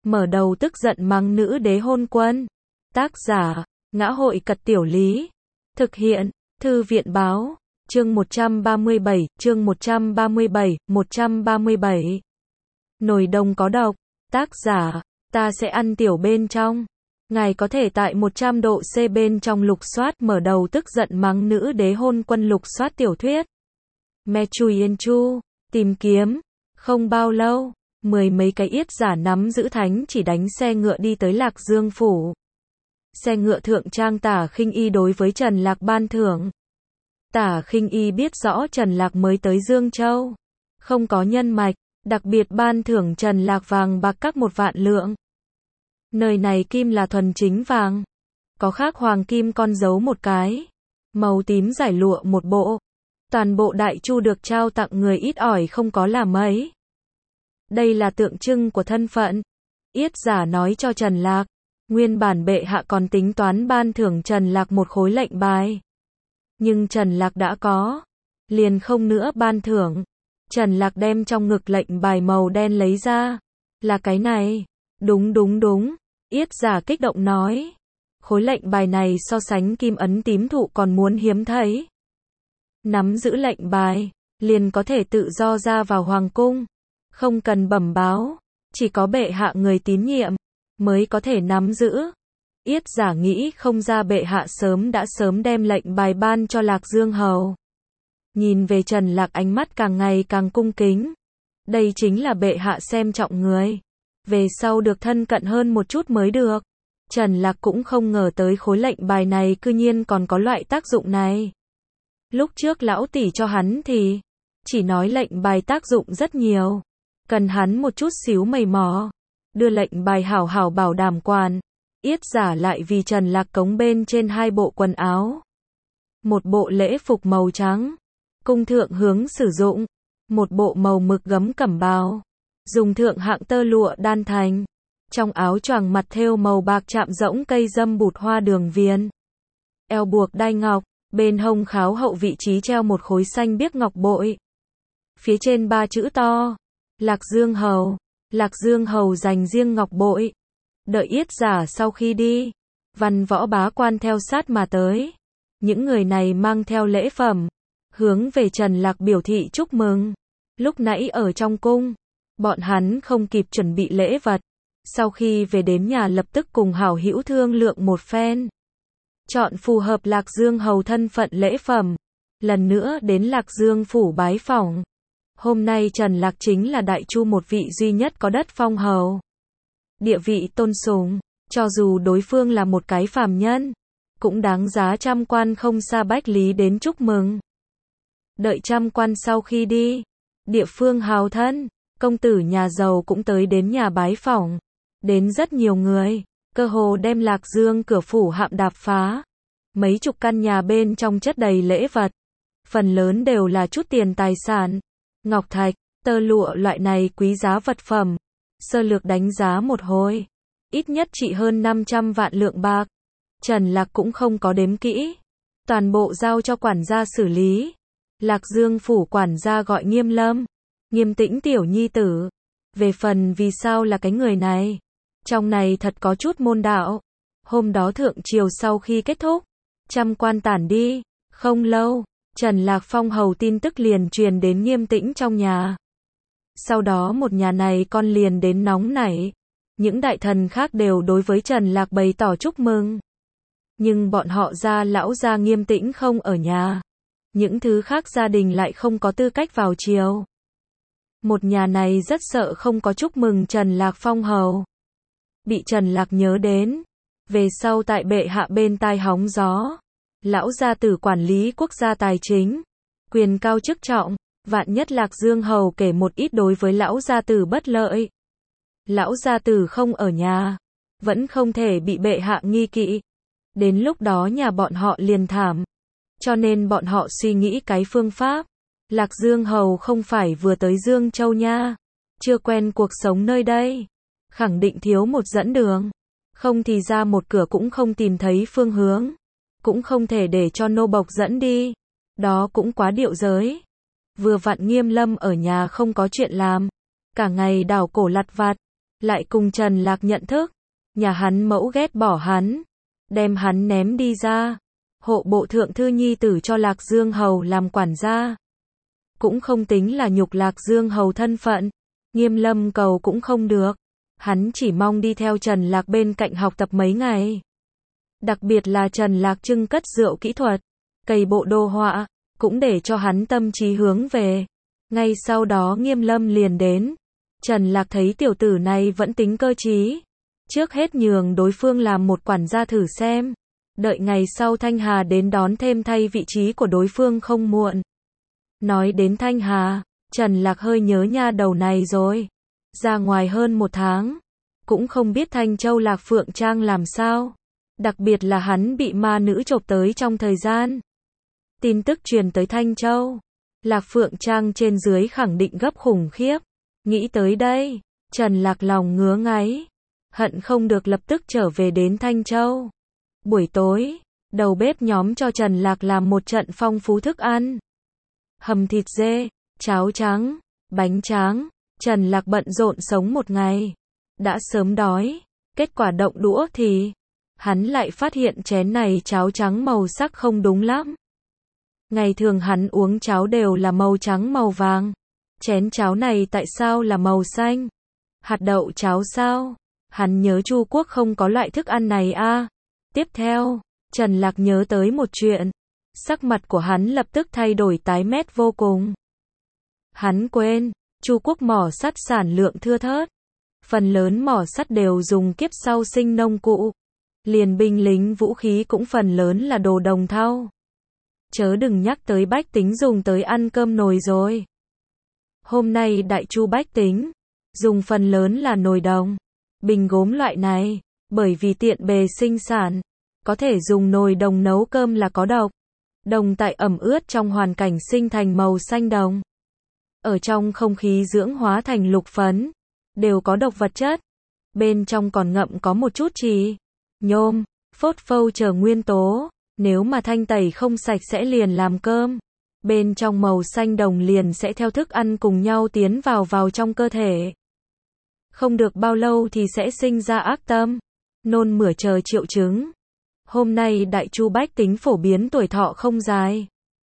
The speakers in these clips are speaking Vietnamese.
mở đầu tức giận mắng nữ đế hôn quân. Tác giả, Ngã hội Cật Tiểu Lý. Thực hiện, Thư viện Báo. Chương 137, 137. Nồi đồng có độc. Tác giả, ta sẽ ăn tiểu bên trong. Ngài có thể tại 100 độ C bên trong lục soát mở đầu tức giận mắng nữ đế hôn quân lục soát tiểu thuyết. Me Chui Yên Chu, tìm kiếm. Không bao lâu, mười mấy cái yết giả nắm giữ thánh chỉ đánh xe ngựa đi tới Lạc Dương Phủ. Xe ngựa thượng trang Tả Khinh Y đối với Trần Lạc ban thưởng. Tả Khinh Y biết rõ Trần Lạc mới tới Dương Châu, không có nhân mạch, đặc biệt ban thưởng Trần Lạc vàng bạc các 1 vạn lượng. Nơi này kim là thuần chính vàng, có khắc hoàng kim con dấu một cái, màu tím giải lụa một bộ. Toàn bộ đại chu được trao tặng người ít ỏi không có là mấy. Đây là tượng trưng của thân phận. Yết giả nói cho Trần Lạc, nguyên bản bệ hạ còn tính toán ban thưởng Trần Lạc một khối lệnh bài. Nhưng Trần Lạc đã có, liền không nữa ban thưởng. Trần Lạc đem trong ngực lệnh bài màu đen lấy ra. Là cái này. Đúng. Yết giả kích động nói. Khối lệnh bài này so sánh kim ấn tím thụ còn muốn hiếm thấy. Nắm giữ lệnh bài, liền có thể tự do ra vào hoàng cung. Không cần bẩm báo, chỉ có bệ hạ người tín nhiệm mới có thể nắm giữ. Yết giả nghĩ không ra bệ hạ đã sớm đem lệnh bài ban cho Lạc Dương Hầu. Nhìn về Trần Lạc ánh mắt càng ngày càng cung kính. Đây chính là bệ hạ xem trọng người. Về sau được thân cận hơn một chút mới được. Trần Lạc cũng không ngờ tới khối lệnh bài này cư nhiên còn có loại tác dụng này. Lúc trước lão tỷ cho hắn thì chỉ nói lệnh bài tác dụng rất nhiều, cần hắn một chút xíu mày mò. Đưa lệnh bài hảo hảo bảo đảm quản. Yết giả lại vì Trần Lạc cống bên trên 2 bộ quần áo. Một bộ lễ phục màu trắng, cung thượng hướng sử dụng. Một bộ màu mực gấm cẩm bào, dùng thượng hạng tơ lụa đan thành. Trong áo choàng mặt thêu màu bạc chạm rỗng cây dâm bụt hoa đường viền. Eo buộc đai ngọc, bên hông kháo hậu vị trí treo một khối xanh biếc ngọc bội. Phía trên 3 chữ to, Lạc Dương Hầu. Lạc Dương Hầu dành riêng ngọc bội. Đợi yết giả sau khi đi, văn võ bá quan theo sát mà tới. Những người này mang theo lễ phẩm, hướng về Trần Lạc biểu thị chúc mừng. Lúc nãy ở trong cung, bọn hắn không kịp chuẩn bị lễ vật. Sau khi về đến nhà lập tức cùng hảo hữu thương lượng một phen. Chọn phù hợp Lạc Dương Hầu thân phận lễ phẩm. Lần nữa đến Lạc Dương Phủ bái phỏng. Hôm nay Trần Lạc chính là đại chu một vị duy nhất có đất phong hầu. Địa vị tôn sùng, cho dù đối phương là một cái phàm nhân, cũng đáng giá trăm quan không xa bách lý đến chúc mừng. Đợi trăm quan sau khi đi, địa phương hào thân, công tử nhà giàu cũng tới đến nhà bái phỏng. Đến rất nhiều người, cơ hồ đem Lạc Dương cửa phủ hạm đạp phá. Mấy chục căn nhà bên trong chất đầy lễ vật. Phần lớn đều là chút tiền tài sản, ngọc thạch, tơ lụa loại này quý giá vật phẩm. Sơ lược đánh giá một hồi, ít nhất trị hơn 500 vạn lượng bạc. Trần Lạc cũng không có đếm kỹ, toàn bộ giao cho quản gia xử lý. Lạc Dương Phủ quản gia gọi Nghiêm Lâm, Nghiêm Tĩnh tiểu nhi tử. Về phần vì sao là cái người này, trong này thật có chút môn đạo. Hôm đó thượng triều sau khi kết thúc, trăm quan tản đi, không lâu, Trần Lạc phong hầu tin tức liền truyền đến Nghiêm Tĩnh trong nhà. Sau đó một nhà này con liền đến nóng nảy. Những đại thần khác đều đối với Trần Lạc bày tỏ chúc mừng. Nhưng bọn họ gia lão gia Nghiêm Tĩnh không ở nhà. Những thứ khác gia đình lại không có tư cách vào triều. Một nhà này rất sợ không có chúc mừng Trần Lạc phong hầu. Bị Trần Lạc nhớ đến. Về sau tại bệ hạ bên tai hóng gió. Lão gia tử quản lý quốc gia tài chính. Quyền cao chức trọng. Vạn nhất Lạc Dương Hầu kể một ít đối với lão gia tử bất lợi. Lão gia tử không ở nhà. Vẫn không thể bị bệ hạ nghi kỵ. Đến lúc đó nhà bọn họ liền thảm. Cho nên bọn họ suy nghĩ cái phương pháp. Lạc Dương Hầu không phải vừa tới Dương Châu nha. Chưa quen cuộc sống nơi đây. Khẳng định thiếu một dẫn đường. Không thì ra một cửa cũng không tìm thấy phương hướng. Cũng không thể để cho nô bộc dẫn đi. Đó cũng quá điệu giới. Vừa vặn Nghiêm Lâm ở nhà không có chuyện làm. Cả ngày đảo cổ lặt vặt. lại cùng Trần Lạc nhận thức. Nhà hắn mẫu ghét bỏ hắn, đem hắn ném đi ra. Hộ bộ thượng thư nhi tử cho Lạc Dương Hầu làm quản gia. Cũng không tính là nhục Lạc Dương Hầu thân phận. Nghiêm Lâm cầu cũng không được. Hắn chỉ mong đi theo Trần Lạc bên cạnh học tập mấy ngày. Đặc biệt là Trần Lạc trưng cất rượu kỹ thuật, cày bộ đồ họa, cũng để cho hắn tâm trí hướng về. Ngay sau đó Nghiêm Lâm liền đến. Trần Lạc thấy tiểu tử này vẫn tính cơ trí. Trước hết nhường đối phương làm một quản gia thử xem. Đợi ngày sau Thanh Hà đến đón thêm thay vị trí của đối phương không muộn. Nói đến Thanh Hà, Trần Lạc hơi nhớ nha đầu này rồi. Ra ngoài hơn 1 tháng, cũng không biết Thanh Châu Lạc Phượng Trang làm sao. Đặc biệt là hắn bị ma nữ chộp tới trong thời gian. Tin tức truyền tới Thanh Châu, Lạc Phượng Trang trên dưới khẳng định gấp khủng khiếp. Nghĩ tới đây, Trần Lạc lòng ngứa ngáy, hận không được lập tức trở về đến Thanh Châu. Buổi tối, đầu bếp nhóm cho Trần Lạc làm một trận phong phú thức ăn. Hầm thịt dê, cháo trắng, bánh tráng. Trần Lạc bận rộn sống một ngày. Đã sớm đói, kết quả động đũa thì hắn lại phát hiện chén này cháo trắng màu sắc không đúng lắm. Ngày thường hắn uống cháo đều là màu trắng màu vàng. Chén cháo này tại sao là màu xanh? Hạt đậu cháo sao? Hắn nhớ Chu Quốc không có loại thức ăn này a. Tiếp theo, Trần Lạc nhớ tới một chuyện. Sắc mặt của hắn lập tức thay đổi tái mét vô cùng. Hắn quên, Chu Quốc mỏ sắt sản lượng thưa thớt. Phần lớn mỏ sắt đều dùng kiếp sau sinh nông cụ. Liền binh lính vũ khí cũng phần lớn là đồ đồng thau. Chớ đừng nhắc tới bách tính dùng tới ăn cơm nồi rồi. Hôm nay đại chu bách tính dùng phần lớn là nồi đồng, bình gốm loại này, bởi vì tiện bề sinh sản, có thể dùng nồi đồng nấu cơm là có độc. Đồng tại ẩm ướt trong hoàn cảnh sinh thành màu xanh đồng. Ở trong không khí dưỡng hóa thành lục phấn, đều có độc vật chất. Bên trong còn ngậm có một chút trì, nhôm, phốt phâu chờ nguyên tố. Nếu mà thanh tẩy không sạch sẽ liền làm cơm. Bên trong màu xanh đồng liền sẽ theo thức ăn cùng nhau tiến vào trong cơ thể. Không được bao lâu thì sẽ sinh ra ác tâm, nôn mửa chờ triệu chứng. Hôm nay đại chu bách tính phổ biến tuổi thọ không dài.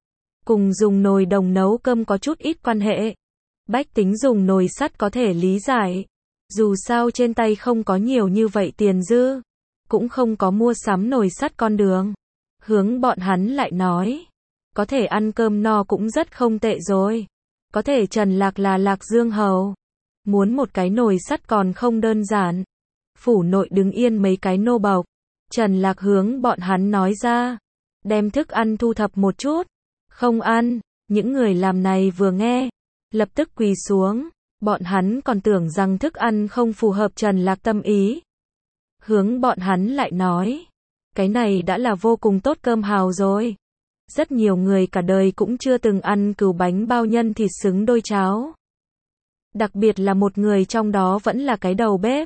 Cùng dùng nồi đồng nấu cơm có chút ít quan hệ. Bách tính dùng nồi sắt có thể lý giải. Dù sao trên tay không có nhiều như vậy tiền dư, cũng không có mua sắm nồi sắt con đường. Hướng bọn hắn lại nói, có thể ăn cơm no cũng rất không tệ rồi. Có thể Trần Lạc là Lạc Dương Hầu, muốn một cái nồi sắt còn không đơn giản. Phủ nội đứng yên mấy cái nô bộc. Trần Lạc hướng bọn hắn nói ra, đem thức ăn thu thập một chút. Không ăn. Những người làm này vừa nghe, lập tức quỳ xuống. Bọn hắn còn tưởng rằng thức ăn không phù hợp Trần Lạc tâm ý. Hướng bọn hắn lại nói, cái này đã là vô cùng tốt cơm hào rồi. Rất nhiều người cả đời cũng chưa từng ăn cừu bánh bao nhân thịt xứng đôi cháo. Đặc biệt là một người trong đó vẫn là cái đầu bếp.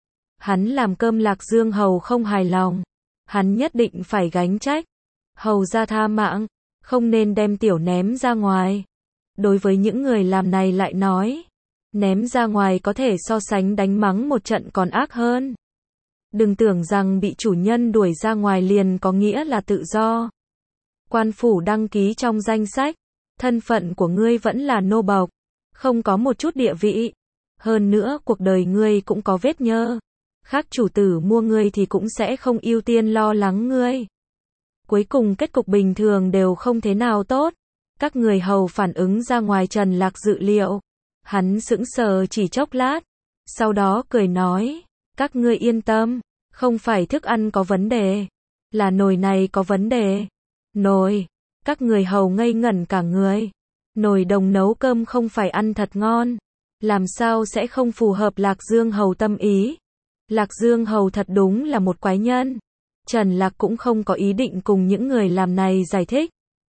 Hắn làm cơm Lạc Dương Hầu không hài lòng. Hắn nhất định phải gánh trách. Hầu ra tha mạng, không nên đem tiểu ném ra ngoài. Đối với những người làm này lại nói, ném ra ngoài có thể so sánh đánh mắng một trận còn ác hơn. Đừng tưởng rằng bị chủ nhân đuổi ra ngoài liền có nghĩa là tự do. Quan phủ đăng ký trong danh sách, thân phận của ngươi vẫn là nô bộc, không có một chút địa vị. Hơn nữa cuộc đời ngươi cũng có vết nhơ. Khác chủ tử mua ngươi thì cũng sẽ không ưu tiên lo lắng ngươi. Cuối cùng kết cục bình thường đều không thế nào tốt. Các người hầu phản ứng ra ngoài Trần Lạc dự liệu. Hắn sững sờ chỉ chốc lát, sau đó cười nói, các ngươi yên tâm, không phải thức ăn có vấn đề, là nồi này có vấn đề. Nồi? Các người hầu ngây ngẩn cả người. Nồi đồng nấu cơm không phải ăn thật ngon, làm sao sẽ không phù hợp Lạc Dương Hầu tâm ý. Lạc Dương Hầu thật đúng là một quái nhân. Trần Lạc cũng không có ý định cùng những người làm này giải thích.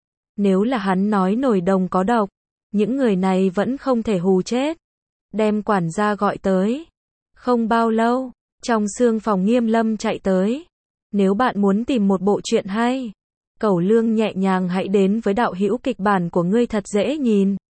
Nếu là hắn nói nồi đồng có độc, những người này vẫn không thể hù chết. Đem quản gia gọi tới. Không bao lâu, trong xương phòng Nghiêm Lâm chạy tới. Nếu bạn muốn tìm một bộ truyện hay, Cẩu Lương nhẹ nhàng hãy đến với đạo hữu kịch bản của ngươi thật dễ nhìn.